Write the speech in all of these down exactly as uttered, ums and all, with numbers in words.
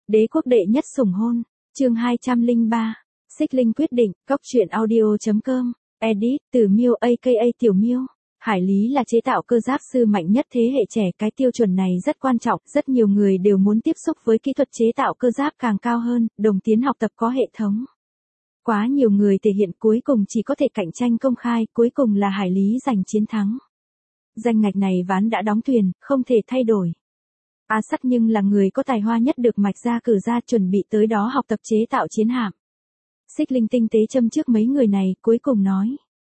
Đế quốc đệ nhất sủng hôn, chương hai trăm lẻ ba, Xích Linh quyết định, cóc truyện audio chấm com, edit, từ Miêu aka Tiểu Miêu. Hải Lý là chế tạo cơ giáp sư mạnh nhất thế hệ trẻ, cái tiêu chuẩn này rất quan trọng, rất nhiều người đều muốn tiếp xúc với kỹ thuật chế tạo cơ giáp càng cao hơn, đồng tiến học tập có hệ thống. Quá nhiều người thể hiện cuối cùng chỉ có thể cạnh tranh công khai, cuối cùng là Hải Lý giành chiến thắng. Danh ngạch này ván đã đóng thuyền, không thể thay đổi. A Sắt nhưng là người có tài hoa nhất được mạch ra cử ra, chuẩn bị tới đó học tập chế tạo chiến hạm. Xích Linh tinh tế châm trước mấy người này, cuối cùng nói.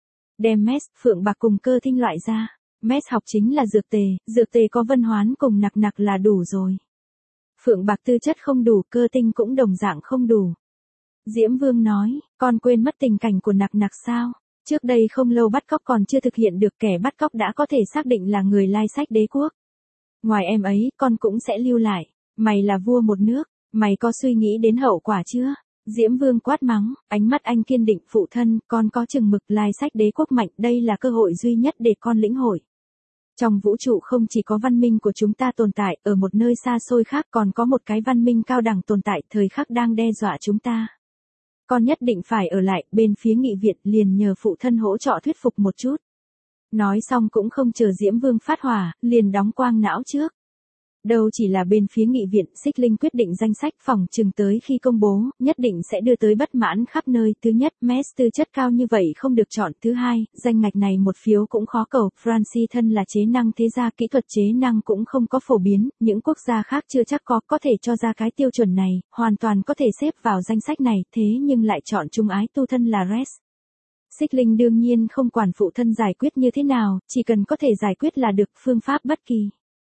Đem Mess, Phượng Bạc cùng Cơ Tinh loại ra. Mess học chính là dược tề, dược tề có Vân Hoán cùng Nặc Nặc là đủ rồi. Phượng Bạc tư chất không đủ, Cơ Tinh cũng đồng dạng không đủ. Diễm Vương nói, con quên mất tình cảnh của Nặc Nặc sao? Trước đây không lâu bắt cóc còn chưa thực hiện được, kẻ bắt cóc đã có thể xác định là người lai sách đế quốc. Ngoài em ấy, con cũng sẽ lưu lại. Mày là vua một nước, mày có suy nghĩ đến hậu quả chưa? Diễm Vương quát mắng, ánh mắt anh kiên định, phụ thân, con có chừng mực, lai sách đế quốc mạnh, đây là cơ hội duy nhất để con lĩnh hội. Trong vũ trụ không chỉ có văn minh của chúng ta tồn tại, ở một nơi xa xôi khác còn có một cái văn minh cao đẳng tồn tại, thời khắc đang đe dọa chúng ta. Con nhất định phải ở lại, bên phía nghị viện liền nhờ phụ thân hỗ trợ thuyết phục một chút. Nói xong cũng không chờ Diễm Vương phát hỏa, liền đóng quang não trước. Đâu chỉ là bên phía nghị viện, Xích Linh quyết định danh sách, phòng chừng tới khi công bố, nhất định sẽ đưa tới bất mãn khắp nơi. Thứ nhất, Mess tư chất cao như vậy không được chọn. Thứ hai, danh ngạch này một phiếu cũng khó cầu. Francie thân là chế năng thế gia, kỹ thuật chế năng cũng không có phổ biến, những quốc gia khác chưa chắc có, có thể cho ra cái tiêu chuẩn này, hoàn toàn có thể xếp vào danh sách này, thế nhưng lại chọn Trung Ái Tu thân là Res. Xích Linh đương nhiên không quản phụ thân giải quyết như thế nào, chỉ cần có thể giải quyết là được, phương pháp bất kỳ.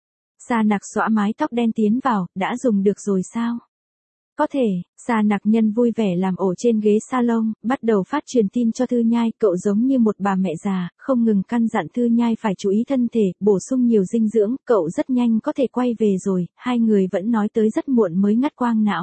Sa Nặc xõa mái tóc đen tiến vào, đã dùng được rồi sao? Có thể. Sa Nặc Nhân vui vẻ làm ổ trên ghế salon, bắt đầu phát truyền tin cho Thư Nhai, cậu giống như một bà mẹ già, không ngừng căn dặn Thư Nhai phải chú ý thân thể, bổ sung nhiều dinh dưỡng, cậu rất nhanh có thể quay về rồi, hai người vẫn nói tới rất muộn mới ngắt quang não.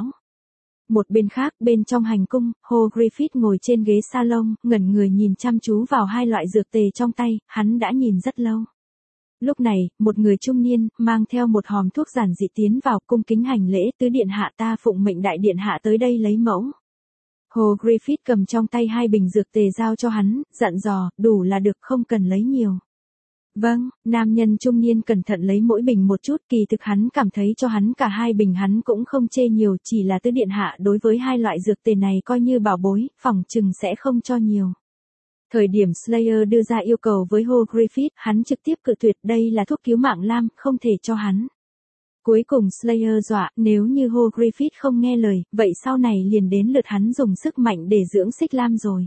Một bên khác, bên trong hành cung, Hồ Griffith ngồi trên ghế salon, ngẩn người nhìn chăm chú vào hai loại dược tề trong tay, hắn đã nhìn rất lâu. Lúc này, một người trung niên, mang theo một hòm thuốc giản dị tiến vào, cung kính hành lễ, tứ điện hạ, ta phụng mệnh đại điện hạ tới đây lấy mẫu. Hồ Griffith cầm trong tay hai bình dược tề giao cho hắn, dặn dò, đủ là được, không cần lấy nhiều. Vâng, nam nhân trung niên cẩn thận lấy mỗi bình một chút, kỳ thực hắn cảm thấy cho hắn cả hai bình hắn cũng không chê nhiều, chỉ là tứ điện hạ đối với hai loại dược tề này coi như bảo bối, phỏng chừng sẽ không cho nhiều. Thời điểm Slayer đưa ra yêu cầu với Hồ Griffith, hắn trực tiếp cự tuyệt, đây là thuốc cứu mạng lam, không thể cho hắn. Cuối cùng Slayer dọa, nếu như Hồ Griffith không nghe lời, vậy sau này liền đến lượt hắn dùng sức mạnh để dưỡng xích lam rồi.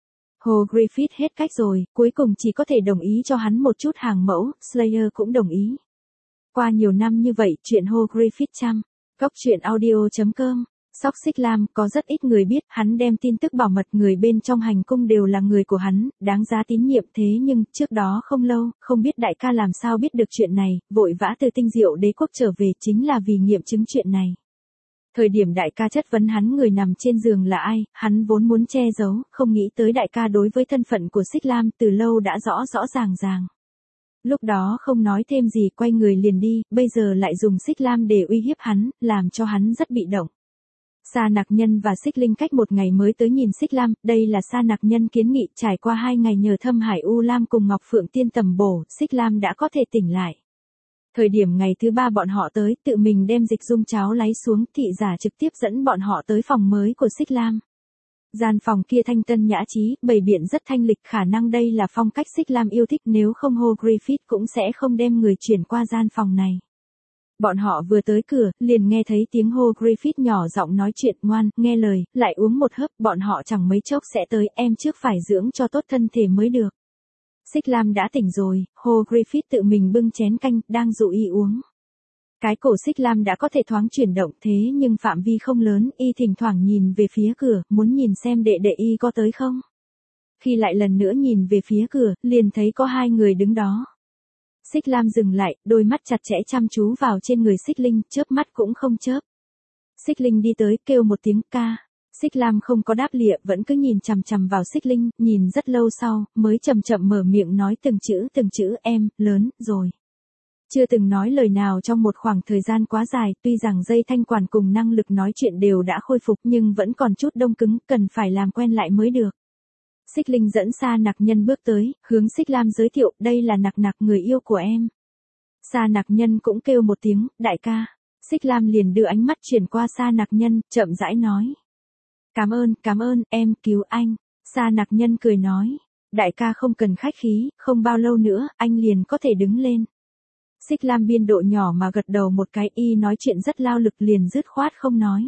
Hồ Griffith hết cách rồi, cuối cùng chỉ có thể đồng ý cho hắn một chút hàng mẫu, Slayer cũng đồng ý. Qua nhiều năm như vậy, chuyện Hồ Griffith chăm, cóc truyện audio chấm com. Sóc xích lam, có rất ít người biết, hắn đem tin tức bảo mật, người bên trong hành cung đều là người của hắn, đáng giá tín nhiệm, thế nhưng, trước đó không lâu, không biết đại ca làm sao biết được chuyện này, vội vã từ Tinh Diệu đế quốc trở về chính là vì nghiệm chứng chuyện này. Thời điểm đại ca chất vấn hắn người nằm trên giường là ai, hắn vốn muốn che giấu, không nghĩ tới đại ca đối với thân phận của xích lam từ lâu đã rõ rõ ràng ràng. Lúc đó không nói thêm gì, quay người liền đi, bây giờ lại dùng xích lam để uy hiếp hắn, làm cho hắn rất bị động. Sa Nặc Nhân và Xích Linh cách một ngày mới tới nhìn xích lam, đây là Sa Nặc Nhân kiến nghị, trải qua hai ngày nhờ Thâm Hải U Lam cùng Ngọc Phượng Tiên tầm bổ, xích lam đã có thể tỉnh lại. Thời điểm ngày thứ ba bọn họ tới, tự mình đem dịch dung cháo lấy xuống, thị giả trực tiếp dẫn bọn họ tới phòng mới của xích lam. Gian phòng kia thanh tân nhã trí, bày biện rất thanh lịch, khả năng đây là phong cách xích lam yêu thích, nếu không Hồ Griffith cũng sẽ không đem người chuyển qua gian phòng này. Bọn họ vừa tới cửa, liền nghe thấy tiếng Hồ Griffith nhỏ giọng nói chuyện, ngoan, nghe lời, lại uống một hớp, bọn họ chẳng mấy chốc sẽ tới, em trước phải dưỡng cho tốt thân thể mới được. Xích lam đã tỉnh rồi, Hồ Griffith tự mình bưng chén canh, đang dụ y uống. Cái cổ xích lam đã có thể thoáng chuyển động, thế nhưng phạm vi không lớn, y thỉnh thoảng nhìn về phía cửa, muốn nhìn xem đệ đệ y có tới không. Khi lại lần nữa nhìn về phía cửa, liền thấy có hai người đứng đó. Xích lam dừng lại, đôi mắt chặt chẽ chăm chú vào trên người Xích Linh, chớp mắt cũng không chớp. Xích Linh đi tới, kêu một tiếng ca. Xích lam không có đáp lịa, vẫn cứ nhìn chằm chằm vào Xích Linh, nhìn rất lâu sau, mới chậm chậm mở miệng nói từng chữ từng chữ, em, lớn, rồi. Chưa từng nói lời nào trong một khoảng thời gian quá dài, tuy rằng dây thanh quản cùng năng lực nói chuyện đều đã khôi phục nhưng vẫn còn chút đông cứng, cần phải làm quen lại mới được. Xích Linh dẫn Sa Nặc Nhân bước tới, hướng Xích Lam giới thiệu, đây là Nặc Nặc người yêu của em. Sa Nặc Nhân cũng kêu một tiếng, đại ca. Xích Lam liền đưa ánh mắt chuyển qua Sa Nặc Nhân, chậm rãi nói. Cảm ơn, cảm ơn, em cứu anh. Sa Nặc Nhân cười nói, đại ca không cần khách khí, không bao lâu nữa, anh liền có thể đứng lên. Xích Lam biên độ nhỏ mà gật đầu một cái, y nói chuyện rất lao lực liền dứt khoát không nói.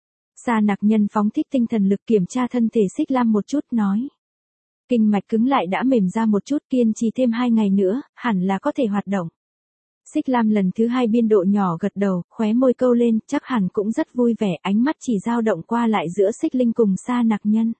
Sa Nặc Nhân phóng thích tinh thần lực kiểm tra thân thể Xích Lam một chút nói. Kinh mạch cứng lại đã mềm ra một chút, kiên trì thêm hai ngày nữa, hẳn là có thể hoạt động. Xích Lam lần thứ hai biên độ nhỏ gật đầu, khóe môi câu lên, chắc hẳn cũng rất vui vẻ, ánh mắt chỉ dao động qua lại giữa Xích Linh cùng Sa Nặc Nhân.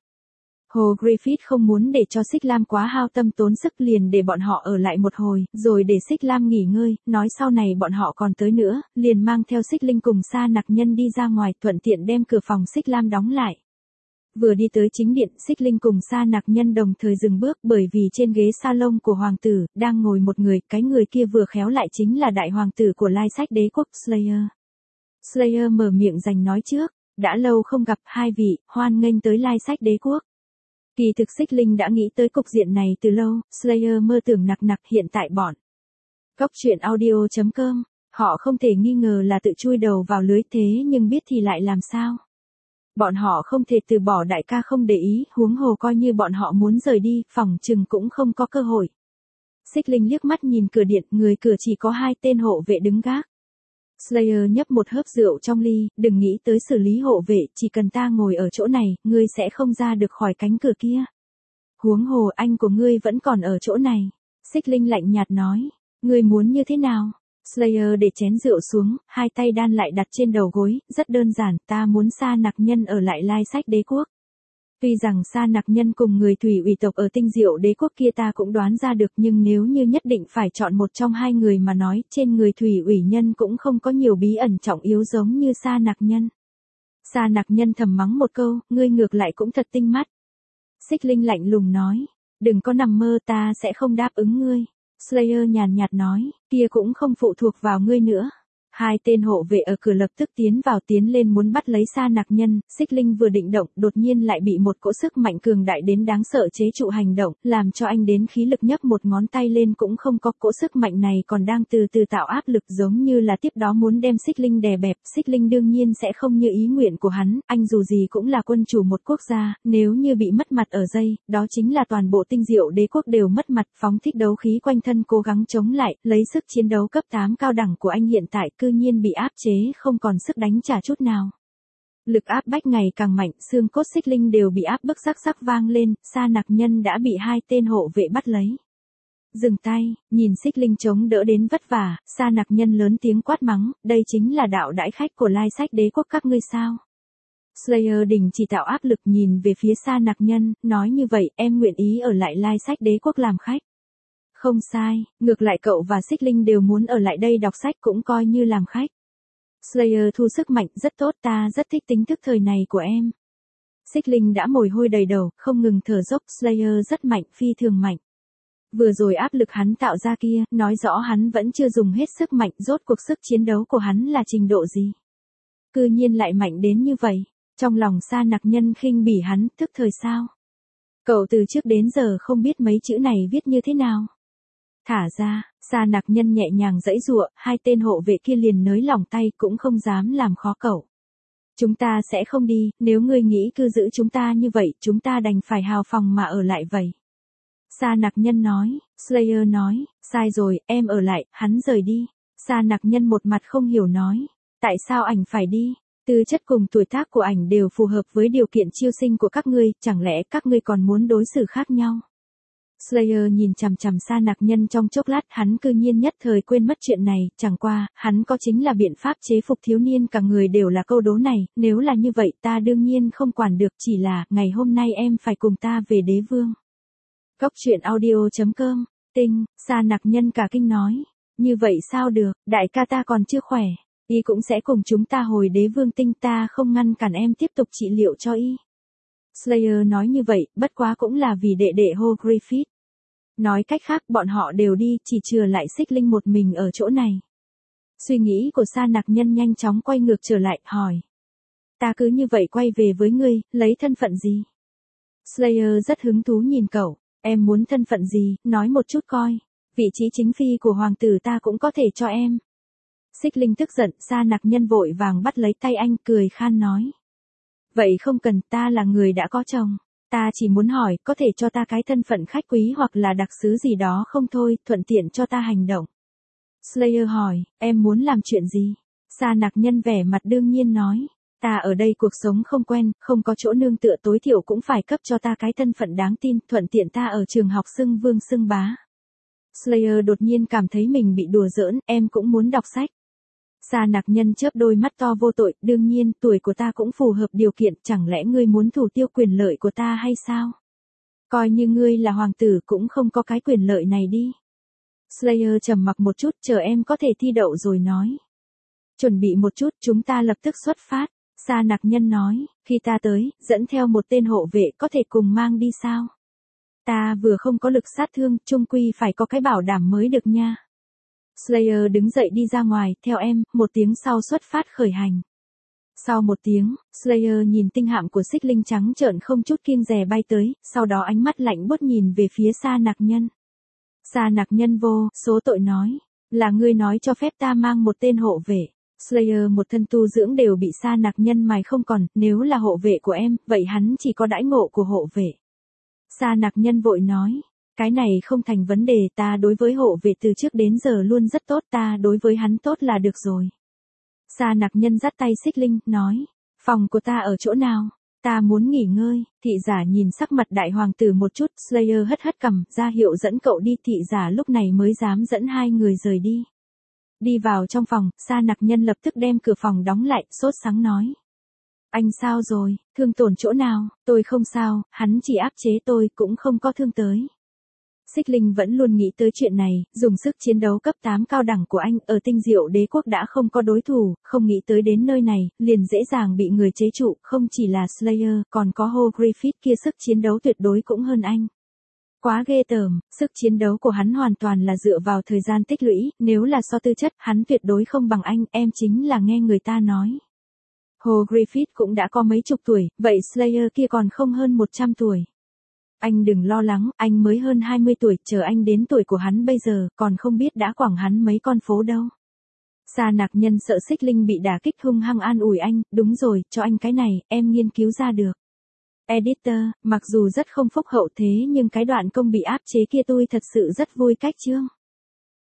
Hồ Griffith không muốn để cho Xích Lam quá hao tâm tốn sức liền để bọn họ ở lại một hồi, rồi để Xích Lam nghỉ ngơi, nói sau này bọn họ còn tới nữa, liền mang theo Xích Linh cùng Sa Nặc Nhân đi ra ngoài, thuận tiện đem cửa phòng Xích Lam đóng lại. Vừa đi tới chính điện, Xích Linh cùng Sa Nặc Nhân đồng thời dừng bước bởi vì trên ghế salon của hoàng tử, đang ngồi một người, cái người kia vừa khéo lại chính là đại hoàng tử của Lai Sách Đế quốc, Slayer. Slayer mở miệng giành nói trước, đã lâu không gặp hai vị, hoan nghênh tới Lai Sách Đế quốc. Kỳ thực Xích Linh đã nghĩ tới cục diện này từ lâu, Slayer mơ tưởng Nặc Nặc hiện tại bọn. Góc truyện audio chấm com, họ không thể nghi ngờ là tự chui đầu vào lưới thế nhưng biết thì lại làm sao. Bọn họ không thể từ bỏ đại ca không để ý, huống hồ coi như bọn họ muốn rời đi, phòng chừng cũng không có cơ hội. Xích Linh liếc mắt nhìn cửa điện, người cửa chỉ có hai tên hộ vệ đứng gác. Slayer nhấp một hớp rượu trong ly, đừng nghĩ tới xử lý hộ vệ, chỉ cần ta ngồi ở chỗ này, ngươi sẽ không ra được khỏi cánh cửa kia. Huống hồ anh của ngươi vẫn còn ở chỗ này. Xích Linh lạnh nhạt nói, ngươi muốn như thế nào? Slayer để chén rượu xuống, hai tay đan lại đặt trên đầu gối, rất đơn giản, ta muốn Sa Nặc Nhân ở lại Lai Sách Đế quốc. Tuy rằng Sa Nặc Nhân cùng người thủy ủy tộc ở Tinh Diệu Đế quốc kia ta cũng đoán ra được nhưng nếu như nhất định phải chọn một trong hai người mà nói, trên người thủy ủy nhân cũng không có nhiều bí ẩn trọng yếu giống như Sa Nặc Nhân. Sa Nặc Nhân thầm mắng một câu, ngươi ngược lại cũng thật tinh mắt. Xích Linh lạnh lùng nói, đừng có nằm mơ, ta sẽ không đáp ứng ngươi. Slayer nhàn nhạt nói, kia cũng không phụ thuộc vào ngươi nữa. Hai tên hộ vệ ở cửa lập tức tiến vào tiến lên muốn bắt lấy Sa Nặc Nhân, Xích Linh vừa định động, đột nhiên lại bị một cỗ sức mạnh cường đại đến đáng sợ chế trụ hành động, làm cho anh đến khí lực nhấc một ngón tay lên cũng không có, cỗ sức mạnh này còn đang từ từ tạo áp lực giống như là tiếp đó muốn đem Xích Linh đè bẹp, Xích Linh đương nhiên sẽ không như ý nguyện của hắn, anh dù gì cũng là quân chủ một quốc gia, nếu như bị mất mặt ở dây, đó chính là toàn bộ Tinh Diệu Đế quốc đều mất mặt, phóng thích đấu khí quanh thân cố gắng chống lại, lấy sức chiến đấu cấp tám cao đẳng của anh hiện tại cư nhiên bị áp chế không còn sức đánh trả chút nào. Lực áp bách ngày càng mạnh, xương cốt Xích Linh đều bị áp bức sắc sắc vang lên, Sa Nặc Nhân đã bị hai tên hộ vệ bắt lấy. Dừng tay, nhìn Xích Linh chống đỡ đến vất vả, Sa Nặc Nhân lớn tiếng quát mắng, đây chính là đạo đãi khách của Lai Sách Đế quốc các ngươi sao? Slayer đình chỉ tạo áp lực nhìn về phía Sa Nặc Nhân, nói như vậy em nguyện ý ở lại Lai Sách Đế quốc làm khách. Không sai, ngược lại cậu và Xích Linh đều muốn ở lại đây đọc sách cũng coi như làm khách. Slayer thu sức mạnh, rất tốt, ta rất thích tính thức thời này của em. Xích Linh đã mồ hôi đầy đầu, không ngừng thở dốc, Slayer rất mạnh, phi thường mạnh. Vừa rồi áp lực hắn tạo ra kia, nói rõ hắn vẫn chưa dùng hết sức mạnh, rốt cuộc sức chiến đấu của hắn là trình độ gì. Cư nhiên lại mạnh đến như vậy, trong lòng Sa Nặc Nhân khinh bỉ hắn, thức thời sao. Cậu từ trước đến giờ không biết mấy chữ này viết như thế nào. Thả ra, Sa Nặc Nhân nhẹ nhàng giãy giụa, hai tên hộ vệ kia liền nới lỏng tay cũng không dám làm khó cậu. Chúng ta sẽ không đi, nếu ngươi nghĩ cứ giữ chúng ta như vậy, chúng ta đành phải hào phòng mà ở lại vậy. Sa Nặc Nhân nói, Slayer nói, sai rồi, em ở lại, hắn rời đi. Sa Nặc Nhân một mặt không hiểu nói, tại sao ảnh phải đi? Tư chất cùng tuổi tác của ảnh đều phù hợp với điều kiện chiêu sinh của các ngươi, chẳng lẽ các ngươi còn muốn đối xử khác nhau? Slayer nhìn chằm chằm Sa Nặc Nhân trong chốc lát, hắn cư nhiên nhất thời quên mất chuyện này, chẳng qua, hắn có chính là biện pháp chế phục thiếu niên cả người đều là câu đố này, nếu là như vậy ta đương nhiên không quản được, chỉ là, ngày hôm nay em phải cùng ta về đế vương. Góc truyện audio chấm com, tinh, Sa Nặc Nhân cả kinh nói, như vậy sao được, đại ca ta còn chưa khỏe, y cũng sẽ cùng chúng ta hồi đế vương tinh, ta không ngăn cản em tiếp tục trị liệu cho y. Slayer nói như vậy, bất quá cũng là vì đệ đệ Hồ Griffith. Nói cách khác bọn họ đều đi, chỉ chừa lại Xích Linh một mình ở chỗ này. Suy nghĩ của Sa Nặc Nhân nhanh chóng quay ngược trở lại, hỏi. Ta cứ như vậy quay về với ngươi, lấy thân phận gì? Slayer rất hứng thú nhìn cậu, em muốn thân phận gì, nói một chút coi. Vị trí chính phi của hoàng tử ta cũng có thể cho em. Xích Linh tức giận, Sa Nặc Nhân vội vàng bắt lấy tay anh, cười khan nói. Vậy không cần, ta là người đã có chồng. Ta chỉ muốn hỏi, có thể cho ta cái thân phận khách quý hoặc là đặc sứ gì đó không thôi, thuận tiện cho ta hành động. Slayer hỏi, em muốn làm chuyện gì? Sa Nặc Nhân vẻ mặt đương nhiên nói. Ta ở đây cuộc sống không quen, không có chỗ nương tựa, tối thiểu cũng phải cấp cho ta cái thân phận đáng tin, thuận tiện ta ở trường học xưng vương xưng bá. Slayer đột nhiên cảm thấy mình bị đùa giỡn, em cũng muốn đọc sách. Sa Nặc Nhân chớp đôi mắt to vô tội, đương nhiên, tuổi của ta cũng phù hợp điều kiện, chẳng lẽ ngươi muốn thủ tiêu quyền lợi của ta hay sao? Coi như ngươi là hoàng tử cũng không có cái quyền lợi này đi. Slayer trầm mặc một chút, chờ em có thể thi đậu rồi nói. Chuẩn bị một chút, chúng ta lập tức xuất phát. Sa Nặc Nhân nói, khi ta tới, dẫn theo một tên hộ vệ có thể cùng mang đi sao? Ta vừa không có lực sát thương, chung quy phải có cái bảo đảm mới được nha. Slayer đứng dậy đi ra ngoài, theo em, một tiếng sau xuất phát khởi hành. Sau một tiếng, Slayer nhìn tinh hạm của Xích Linh trắng trợn không chút kiêng dè bay tới, sau đó ánh mắt lạnh buốt nhìn về phía Sa Nặc Nhân. Sa Nặc Nhân vô số tội nói, là ngươi nói cho phép ta mang một tên hộ vệ. Slayer một thân tu dưỡng đều bị Sa Nặc Nhân mài không còn, nếu là hộ vệ của em, vậy hắn chỉ có đãi ngộ của hộ vệ. Sa Nặc Nhân vội nói, cái này không thành vấn đề, ta đối với hộ vệ từ trước đến giờ luôn rất tốt, ta đối với hắn tốt là được rồi. Sa Nặc Nhân dắt tay Xích Linh, nói, phòng của ta ở chỗ nào? Ta muốn nghỉ ngơi. Thị giả nhìn sắc mặt đại hoàng tử một chút, Slayer hất hất cằm, ra hiệu dẫn cậu đi, thị giả lúc này mới dám dẫn hai người rời đi. Đi vào trong phòng, Sa Nặc Nhân lập tức đem cửa phòng đóng lại, sốt sắng nói. Anh sao rồi, thương tổn chỗ nào? Tôi không sao, hắn chỉ áp chế tôi, cũng không có thương tới. Xích Linh vẫn luôn nghĩ tới chuyện này, dùng sức chiến đấu cấp tám cao đẳng của anh ở Tinh Diệu Đế Quốc đã không có đối thủ, không nghĩ tới đến nơi này, liền dễ dàng bị người chế trụ, không chỉ là Slayer, còn có Hugh Griffith kia sức chiến đấu tuyệt đối cũng hơn anh. Quá ghê tởm, sức chiến đấu của hắn hoàn toàn là dựa vào thời gian tích lũy, nếu là so tư chất, hắn tuyệt đối không bằng anh, em chính là nghe người ta nói. Hugh Griffith cũng đã có mấy chục tuổi, vậy Slayer kia còn không hơn một trăm tuổi. Anh đừng lo lắng, anh mới hơn hai mươi tuổi, chờ anh đến tuổi của hắn bây giờ, còn không biết đã quẳng hắn mấy con phố đâu. Sa Nặc Nhân sợ Xích Linh bị đả kích, hung hăng an ủi anh, đúng rồi, cho anh cái này, em nghiên cứu ra được. Editor, mặc dù rất không phúc hậu thế nhưng cái đoạn công bị áp chế kia tôi thật sự rất vui cách chương.